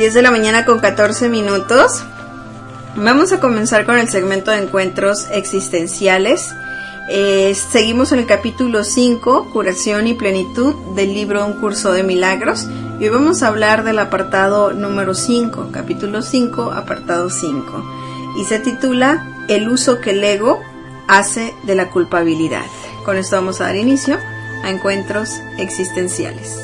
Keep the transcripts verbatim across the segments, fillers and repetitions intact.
diez de la mañana con catorce minutos. Vamos a comenzar con el segmento de encuentros existenciales. Eh, seguimos en el capítulo cinco, Curación y Plenitud, del libro Un Curso de Milagros. Y hoy vamos a hablar del apartado número cinco, capítulo cinco, apartado cinco. Y se titula El uso que el ego hace de la culpabilidad. Con esto vamos a dar inicio a encuentros existenciales.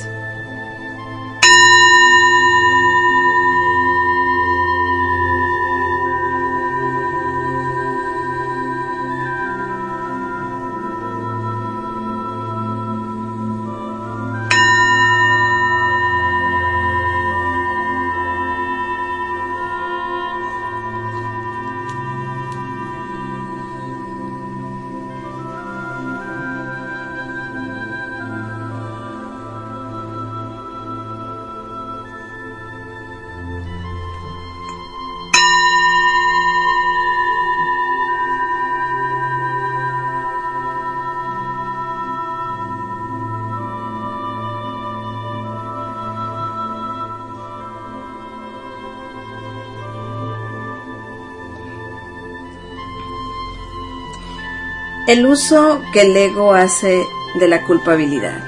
El uso que el ego hace de la culpabilidad.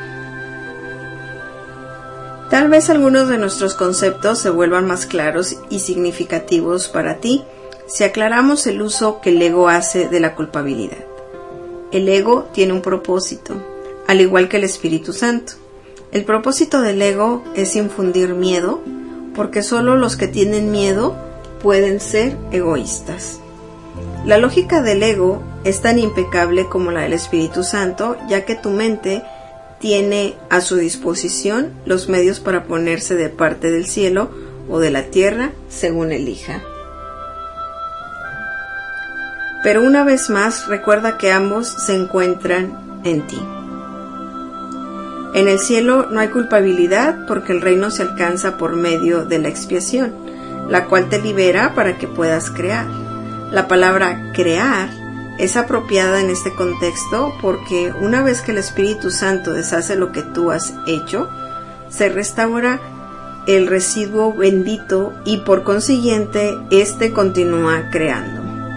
Tal vez algunos de nuestros conceptos se vuelvan más claros y significativos para ti si aclaramos el uso que el ego hace de la culpabilidad. El ego tiene un propósito, al igual que el Espíritu Santo. El propósito del ego es infundir miedo, porque solo los que tienen miedo pueden ser egoístas. La lógica del ego es tan impecable como la del Espíritu Santo, ya que tu mente tiene a su disposición los medios para ponerse de parte del cielo o de la tierra, según elija. Pero una vez más, recuerda que ambos se encuentran en ti. En el cielo no hay culpabilidad porque el reino se alcanza por medio de la expiación, la cual te libera para que puedas crear. La palabra crear es apropiada en este contexto porque una vez que el Espíritu Santo deshace lo que tú has hecho, se restaura el residuo bendito y por consiguiente éste continúa creando.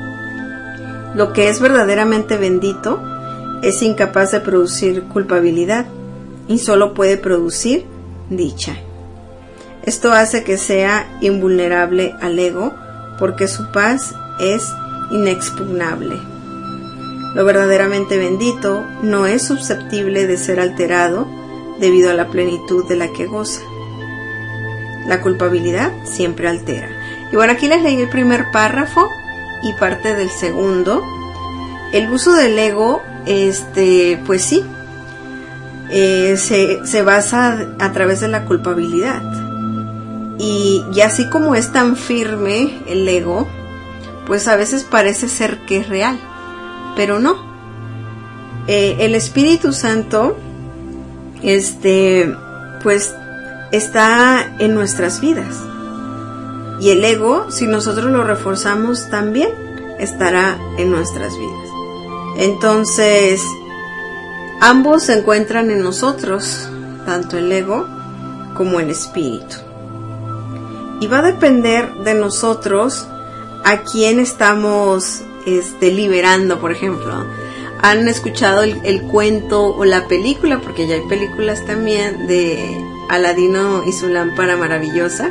Lo que es verdaderamente bendito es incapaz de producir culpabilidad y solo puede producir dicha. Esto hace que sea invulnerable al ego porque su paz es inexpugnable. Lo verdaderamente bendito no es susceptible de ser alterado debido a la plenitud de la que goza. La culpabilidad siempre altera. Y bueno, aquí les leí el primer párrafo y parte del segundo. El uso del ego, este, pues sí, eh, se, se basa a través de la culpabilidad. Y, y así como es tan firme el ego, pues a veces parece ser que es real, pero no. Eh, el Espíritu Santo, este, pues, está en nuestras vidas. Y el ego, si nosotros lo reforzamos, también estará en nuestras vidas. Entonces, ambos se encuentran en nosotros, tanto el ego como el Espíritu. Y va a depender de nosotros a quién estamos este, liberando, por ejemplo. ¿Han escuchado el, el cuento o la película? Porque ya hay películas también de Aladino y su lámpara maravillosa.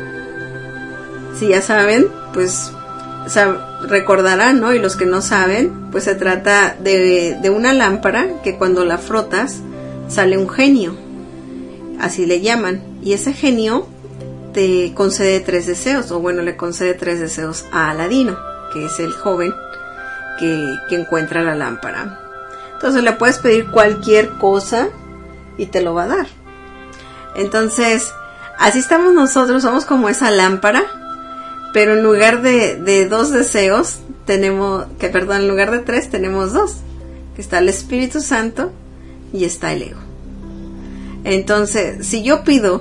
Si ya saben, pues o sea, recordarán, ¿no? Y los que no saben, pues se trata de, de una lámpara que cuando la frotas sale un genio. Así le llaman. Y ese genio te concede tres deseos, o bueno, le concede tres deseos a Aladino, que es el joven que, que encuentra la lámpara. Entonces le puedes pedir cualquier cosa y te lo va a dar. Entonces, así estamos nosotros, somos como esa lámpara, pero en lugar de, de dos deseos, tenemos, que perdón, en lugar de tres, tenemos dos, que está el Espíritu Santo y está el ego. Entonces, si yo pido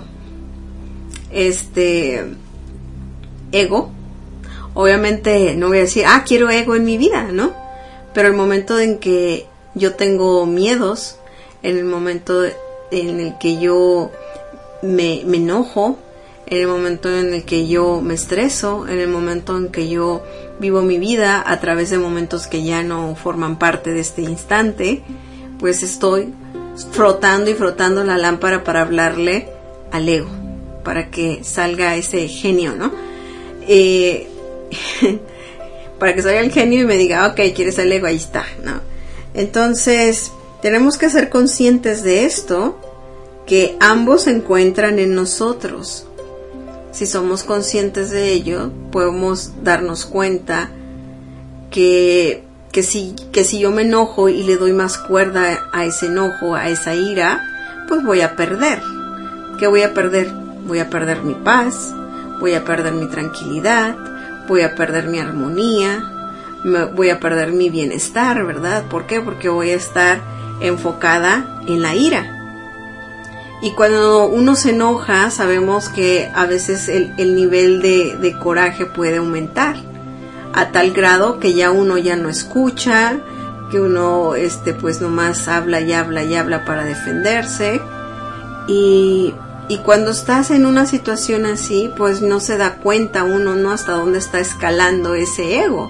este ego, obviamente no voy a decir, ah, quiero ego en mi vida, ¿no? Pero el momento en que yo tengo miedos, en el momento en el que yo me, me enojo, en el momento en el que yo me estreso, en el momento en que yo vivo mi vida a través de momentos que ya no forman parte de este instante, pues estoy frotando y frotando la lámpara para hablarle al ego, para que salga ese genio, ¿no? Eh, para que salga el genio y me diga, ok, ¿quieres el ego? Ahí está, ¿no? Entonces, tenemos que ser conscientes de esto, que ambos se encuentran en nosotros. Si somos conscientes de ello, podemos darnos cuenta que, que, si, que si yo me enojo y le doy más cuerda a ese enojo, a esa ira, pues voy a perder. ¿Qué voy a perder? Voy a perder mi paz, voy a perder mi tranquilidad, voy a perder mi armonía, me, voy a perder mi bienestar, ¿verdad? ¿Por qué? Porque voy a estar enfocada en la ira. Y cuando uno se enoja, sabemos que a veces el, el nivel de, de coraje puede aumentar a tal grado que ya uno ya no escucha, que uno este pues nomás habla y habla y habla para defenderse. Y, y cuando estás en una situación así, pues no se da cuenta uno, ¿no? Hasta dónde está escalando ese ego.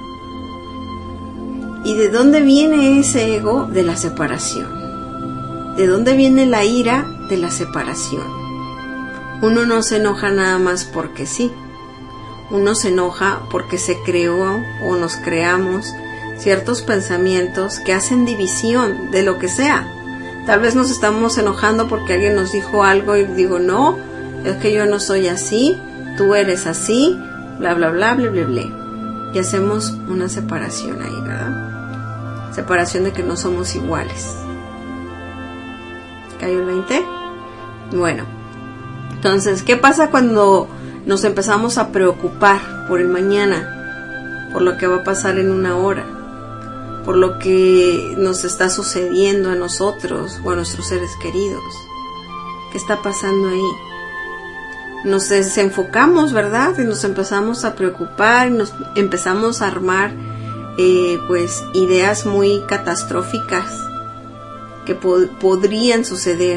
¿Y de dónde viene ese ego? De la separación. ¿De dónde viene la ira? De la separación. Uno no se enoja nada más porque sí. Uno se enoja porque se creó o nos creamos ciertos pensamientos que hacen división de lo que sea. Tal vez nos estamos enojando porque alguien nos dijo algo y digo, no, es que yo no soy así, tú eres así, bla, bla, bla, bla, bla, bla. Y hacemos una separación ahí, ¿verdad? Separación de que no somos iguales. ¿Cayó el veinte? Bueno, entonces, ¿qué pasa cuando nos empezamos a preocupar por el mañana? Por lo que va a pasar en una hora, por lo que nos está sucediendo a nosotros o a nuestros seres queridos. ¿Qué está pasando ahí? Nos desenfocamos, ¿verdad? Y nos empezamos a preocupar, nos empezamos a armar eh, pues ideas muy catastróficas que po- podrían suceder.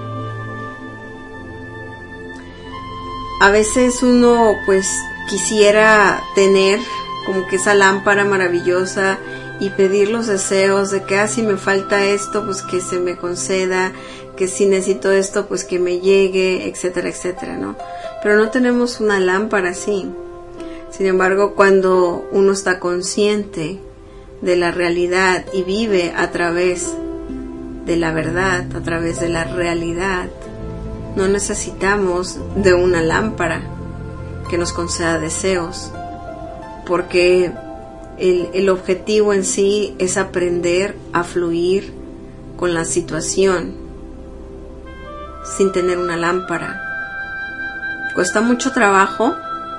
A veces uno pues quisiera tener como que esa lámpara maravillosa y pedir los deseos de que ah, si me falta esto, pues que se me conceda, que si necesito esto, pues que me llegue, etcétera, etcétera, ¿no? Pero no tenemos una lámpara así. Sin embargo, cuando uno está consciente de la realidad y vive a través de la verdad, a través de la realidad, no necesitamos de una lámpara que nos conceda deseos, porque el, el objetivo en sí es aprender a fluir con la situación sin tener una lámpara. Cuesta mucho trabajo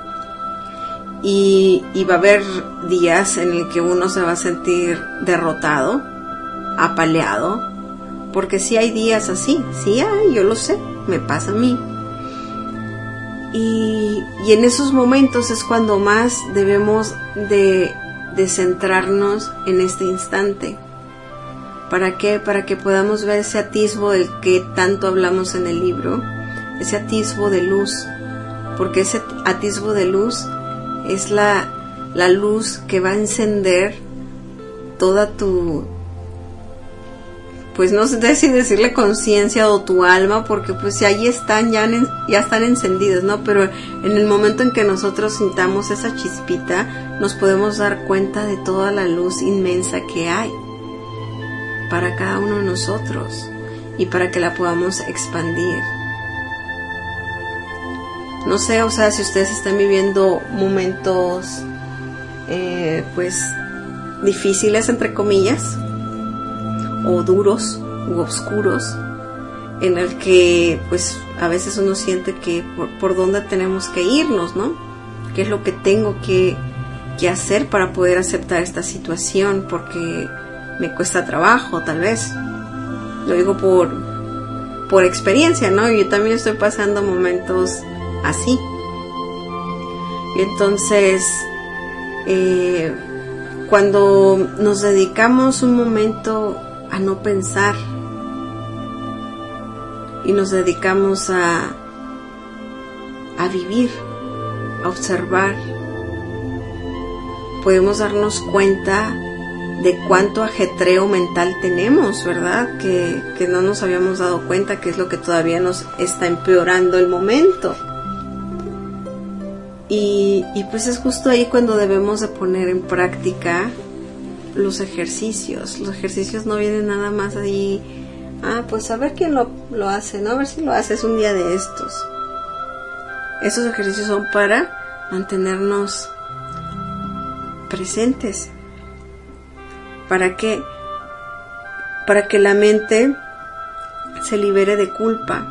y, y va a haber días en el que uno se va a sentir derrotado, apaleado, porque sí hay días así, sí hay, yo lo sé, me pasa a mí. Y, y en esos momentos es cuando más debemos de, de centrarnos en este instante. ¿Para qué? Para que podamos ver ese atisbo del que tanto hablamos en el libro, ese atisbo de luz, porque ese atisbo de luz es la, la luz que va a encender toda tu, pues no sé si decirle conciencia o tu alma, porque pues si ahí están, ya, ya están encendidas, ¿no? Pero en el momento en que nosotros sintamos esa chispita, nos podemos dar cuenta de toda la luz inmensa que hay para cada uno de nosotros y para que la podamos expandir. No sé, o sea, si ustedes están viviendo momentos eh, pues difíciles entre comillas, o duros u oscuros, en el que pues a veces uno siente que por, por dónde tenemos que irnos, ¿no? ¿Qué es lo que tengo que, que hacer para poder aceptar esta situación? Porque me cuesta trabajo, tal vez. Lo digo por, por experiencia, ¿no? Yo también estoy pasando momentos así. Y entonces, eh, cuando nos dedicamos un momento a no pensar y nos dedicamos a, a vivir, a observar. Podemos darnos cuenta de cuánto ajetreo mental tenemos, ¿verdad? Que, que no nos habíamos dado cuenta, que es lo que todavía nos está empeorando el momento. Y, y pues es justo ahí cuando debemos de poner en práctica los ejercicios. Los ejercicios no vienen nada más ahí, ah, pues a ver quién lo, lo hace, ¿no? A ver si lo haces un día de estos. Esos ejercicios son para mantenernos presentes. ¿Para qué? Para que la mente se libere de culpa.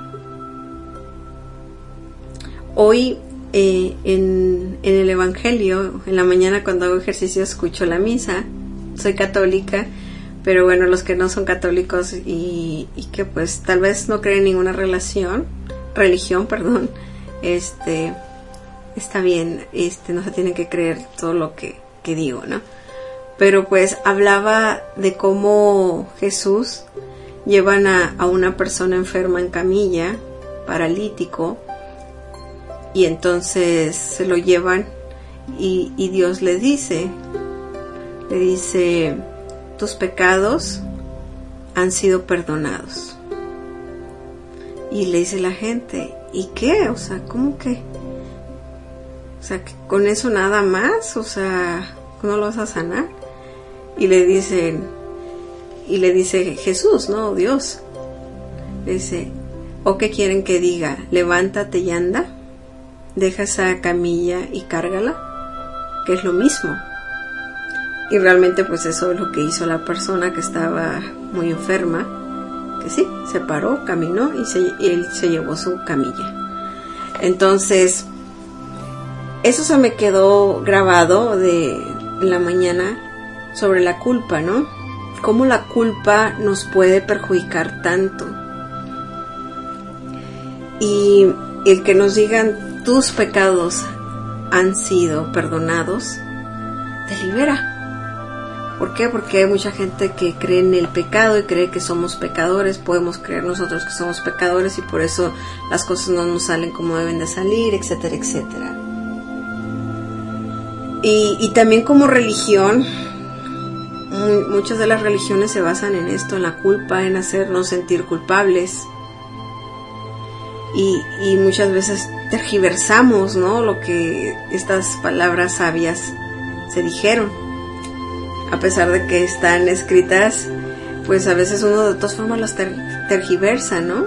Hoy eh, en, en el Evangelio, en la mañana cuando hago ejercicio escucho la misa. Soy católica, pero bueno, los que no son católicos y, y que pues tal vez no creen en ninguna relación, religión, perdón, este, está bien, este, no se tienen que creer todo lo que, que digo, ¿no? Pero pues hablaba de cómo Jesús llevan a, a una persona enferma en camilla, paralítico, y entonces se lo llevan y, y Dios le dice, le dice, tus pecados han sido perdonados. Y le dice la gente, ¿y qué? O sea, ¿cómo que? O sea, que con eso nada más, o sea, ¿no lo vas a sanar? Y le dicen, y le dice Jesús, ¿no? Dios. Le dice, ¿o qué quieren que diga? Levántate y anda, deja esa camilla y cárgala, que es lo mismo. Y realmente pues eso es lo que hizo la persona que estaba muy enferma, que sí, se paró, caminó y, se, y él se llevó su camilla. Entonces, eso se me quedó grabado de en la mañana sobre la culpa, ¿no? Cómo la culpa nos puede perjudicar tanto. Y el que nos digan tus pecados han sido perdonados, te libera. ¿Por qué? Porque hay mucha gente que cree en el pecado y cree que somos pecadores. Podemos creer nosotros que somos pecadores y por eso las cosas no nos salen como deben de salir, etcétera, etcétera. Y, y también como religión, muy, muchas de las religiones se basan en esto, en la culpa, en hacernos sentir culpables. Y, y muchas veces tergiversamos, ¿no? Lo que estas palabras sabias se dijeron. A pesar de que están escritas, pues a veces uno de todas formas las ter- tergiversa, ¿no?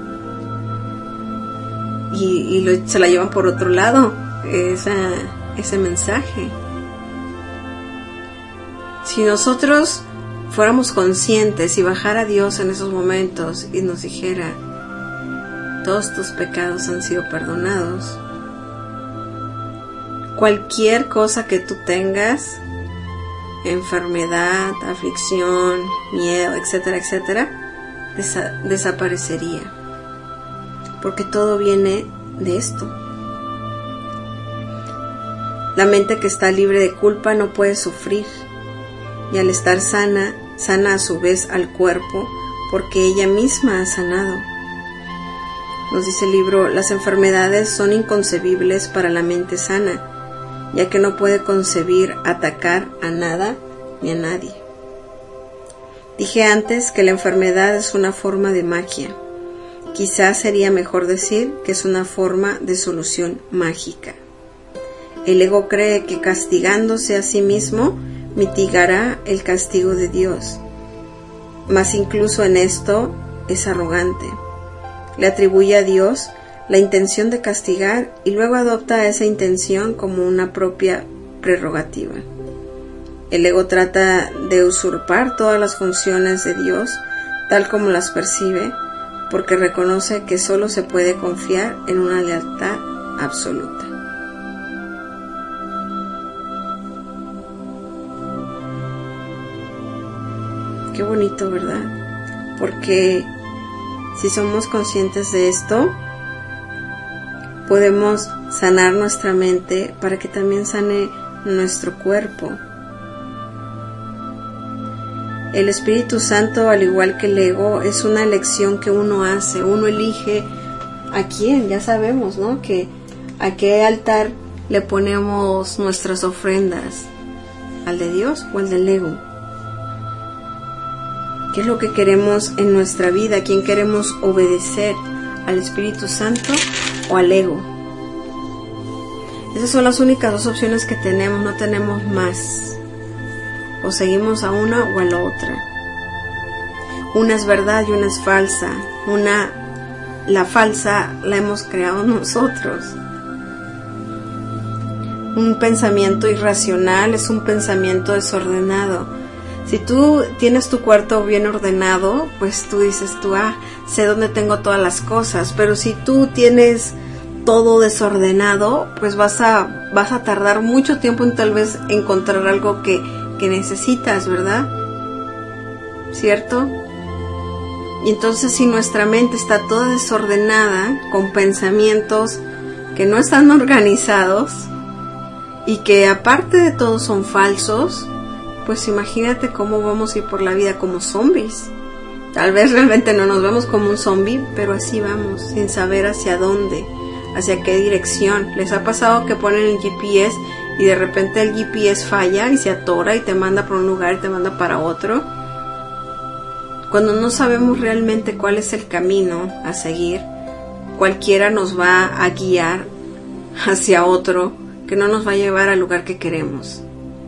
Y, y lo, se la llevan por otro lado, esa, ese mensaje. Si nosotros fuéramos conscientes y bajara a Dios en esos momentos y nos dijera, todos tus pecados han sido perdonados, cualquier cosa que tú tengas, enfermedad, aflicción, miedo, etcétera, etcétera, desa- desaparecería. Porque todo viene de esto. La mente que está libre de culpa no puede sufrir. Y al estar sana, sana a su vez al cuerpo, porque ella misma ha sanado. Nos dice el libro, las enfermedades son inconcebibles para la mente sana, ya que no puede concebir atacar a nada ni a nadie. Dije antes que la enfermedad es una forma de magia. Quizás sería mejor decir que es una forma de solución mágica. El ego cree que castigándose a sí mismo mitigará el castigo de Dios. Mas incluso en esto es arrogante. Le atribuye a Dios la intención de castigar y luego adopta esa intención como una propia prerrogativa. El ego trata de usurpar todas las funciones de Dios tal como las percibe, porque reconoce que solo se puede confiar en una lealtad absoluta. Qué bonito, ¿verdad? Porque si somos conscientes de esto, podemos sanar nuestra mente para que también sane nuestro cuerpo. El Espíritu Santo, al igual que el ego, es una elección que uno hace. Uno elige a quién, ya sabemos, ¿no? Que ¿A qué altar le ponemos nuestras ofrendas? ¿Al de Dios o al del ego? ¿Qué es lo que queremos en nuestra vida? ¿A quién queremos obedecer? ¿Al Espíritu Santo o al ego? Esas son las únicas dos opciones que tenemos, no tenemos más. O seguimos a una o a la otra. Una es verdad y una es falsa. Una, la falsa la hemos creado nosotros. Un pensamiento irracional es un pensamiento desordenado. Si tú tienes tu cuarto bien ordenado, pues tú dices tú, ah, sé dónde tengo todas las cosas. Pero si tú tienes todo desordenado, pues vas a, vas a tardar mucho tiempo en tal vez encontrar algo que, que necesitas, ¿verdad? ¿Cierto? Y entonces si nuestra mente está toda desordenada, con pensamientos que no están organizados y que aparte de todo son falsos, pues imagínate cómo vamos a ir por la vida como zombies. Tal vez realmente no nos vemos como un zombie, pero así vamos, sin saber hacia dónde, hacia qué dirección. ¿Les ha pasado que ponen el G P S y de repente el G P S falla y se atora y te manda por un lugar y te manda para otro? Cuando no sabemos realmente cuál es el camino a seguir, cualquiera nos va a guiar hacia otro que no nos va a llevar al lugar que queremos.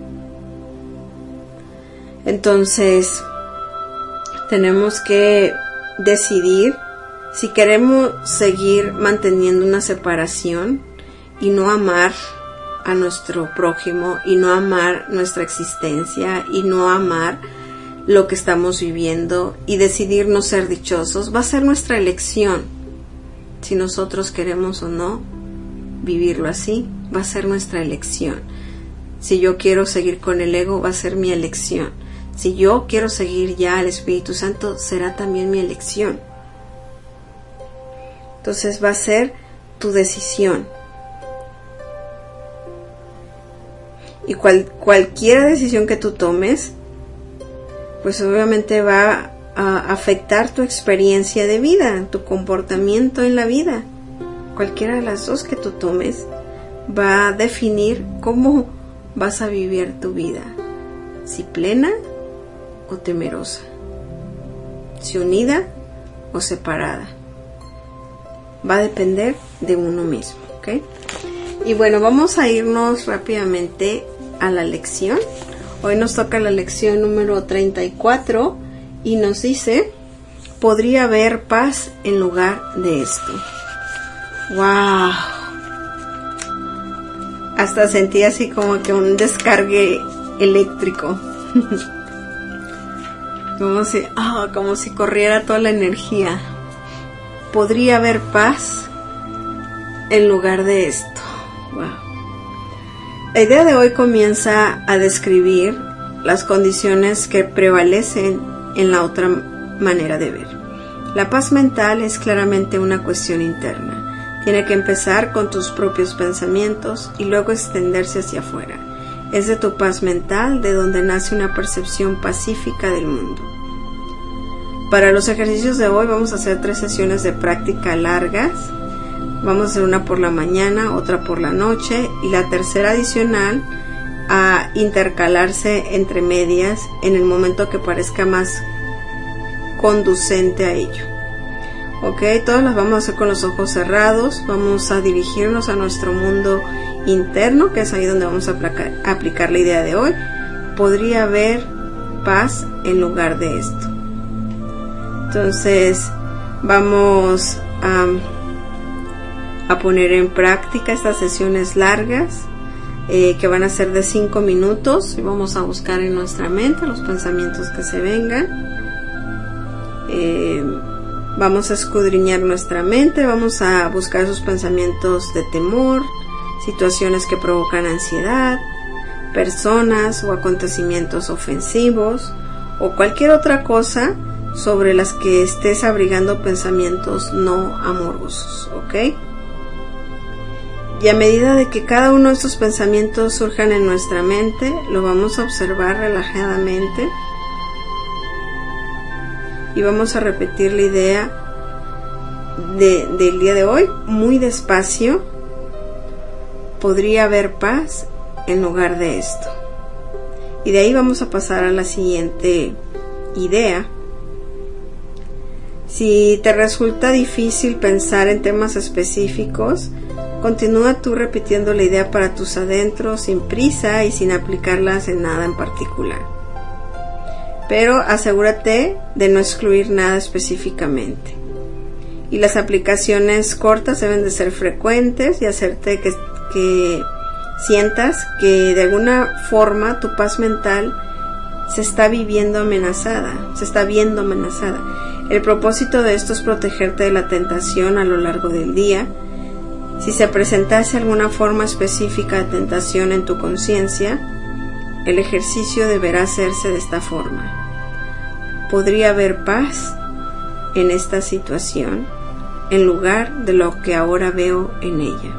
Entonces, tenemos que decidir si queremos seguir manteniendo una separación y no amar a nuestro prójimo y no amar nuestra existencia y no amar lo que estamos viviendo y decidir no ser dichosos. Va a ser nuestra elección si nosotros queremos o no vivirlo así. Va a ser nuestra elección. Si yo quiero seguir con el ego, va a ser mi elección. Si yo quiero seguir ya al Espíritu Santo, será también mi elección. Entonces va a ser tu decisión. Y cual, cualquier decisión que tú tomes, pues obviamente va a afectar tu experiencia de vida, tu comportamiento en la vida. Cualquiera de las dos que tú tomes va a definir cómo vas a vivir tu vida. Si plena o temerosa, si unida o separada, va a depender de uno mismo, ¿ok? Y bueno, vamos a irnos rápidamente a la lección. Hoy nos toca la lección número treinta y cuatro y nos dice: podría haber paz en lugar de esto. ¡Wow! Hasta sentí así como que un descargue eléctrico. Como si, oh, como si corriera toda la energía. Podría haber paz en lugar de esto. Wow. La idea de hoy comienza a describir las condiciones que prevalecen en la otra manera de ver. La paz mental es claramente una cuestión interna. Tiene que empezar con tus propios pensamientos y luego extenderse hacia afuera. Es de tu paz mental de donde nace una percepción pacífica del mundo. Para los ejercicios de hoy vamos a hacer tres sesiones de práctica largas. Vamos a hacer una por la mañana, otra por la noche y la tercera adicional a intercalarse entre medias en el momento que parezca más conducente a ello. Ok, todas las vamos a hacer con los ojos cerrados. Vamos a dirigirnos a nuestro mundo interno, que es ahí donde vamos a aplicar, a aplicar la idea de hoy. Podría haber paz en lugar de esto. Entonces vamos a, a poner en práctica estas sesiones largas eh, que van a ser de cinco minutos y vamos a buscar en nuestra mente los pensamientos que se vengan. Eh, vamos a escudriñar nuestra mente, vamos a buscar esos pensamientos de temor, situaciones que provocan ansiedad, personas o acontecimientos ofensivos o cualquier otra cosa sobre las que estés abrigando pensamientos no amorosos, ¿ok? Y a medida de que cada uno de estos pensamientos surjan en nuestra mente, lo vamos a observar relajadamente y vamos a repetir la idea de, del día de hoy muy despacio Podría haber paz en lugar de esto. Y de ahí vamos a pasar a la siguiente idea. Si te resulta difícil pensar en temas específicos, continúa tú repitiendo la idea para tus adentros sin prisa y sin aplicarlas en nada en particular. Pero asegúrate de no excluir nada específicamente. Y las aplicaciones cortas deben de ser frecuentes y hacerte que, que sientas que de alguna forma tu paz mental se está viviendo amenazada, se está viendo amenazada. El propósito de esto es protegerte de la tentación a lo largo del día. Si se presentase alguna forma específica de tentación en tu conciencia, el ejercicio deberá hacerse de esta forma. Podría haber paz en esta situación en lugar de lo que ahora veo en ella.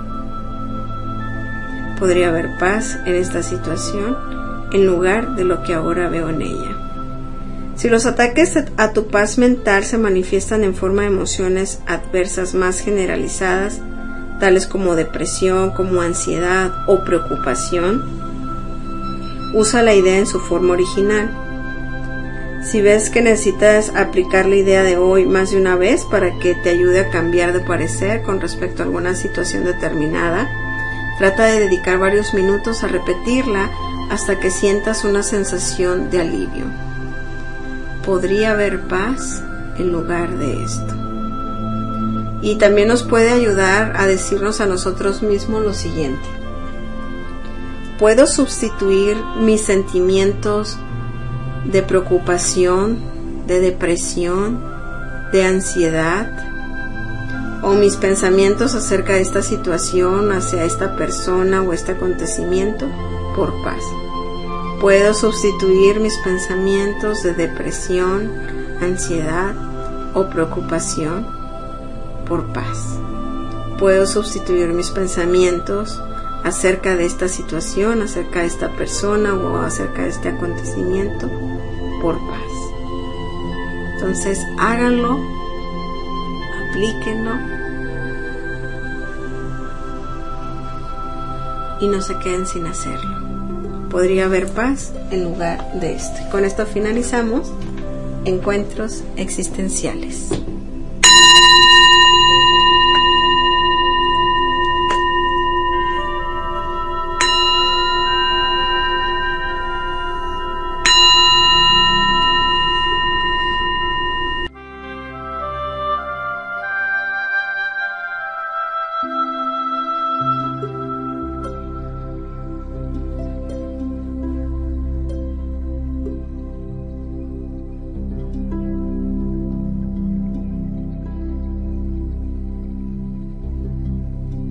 Podría haber paz en esta situación en lugar de lo que ahora veo en ella. Si los ataques a tu paz mental se manifiestan en forma de emociones adversas más generalizadas, tales como depresión, como ansiedad o preocupación, usa la idea en su forma original. Si ves que necesitas aplicar la idea de hoy más de una vez para que te ayude a cambiar de parecer con respecto a alguna situación determinada, trata de dedicar varios minutos a repetirla hasta que sientas una sensación de alivio. Podría haber paz en lugar de esto. Y también nos puede ayudar a decirnos a nosotros mismos lo siguiente: puedo sustituir mis sentimientos de preocupación, de depresión, de ansiedad, o mis pensamientos acerca de esta situación, hacia esta persona o este acontecimiento, por paz. Puedo sustituir mis pensamientos de depresión, ansiedad o preocupación por paz. Puedo sustituir mis pensamientos acerca de esta situación, acerca de esta persona o acerca de este acontecimiento por paz. Entonces háganlo, aplíquenlo y no se queden sin hacerlo. Podría haber paz en lugar de esto. Con esto finalizamos Encuentros Existenciales.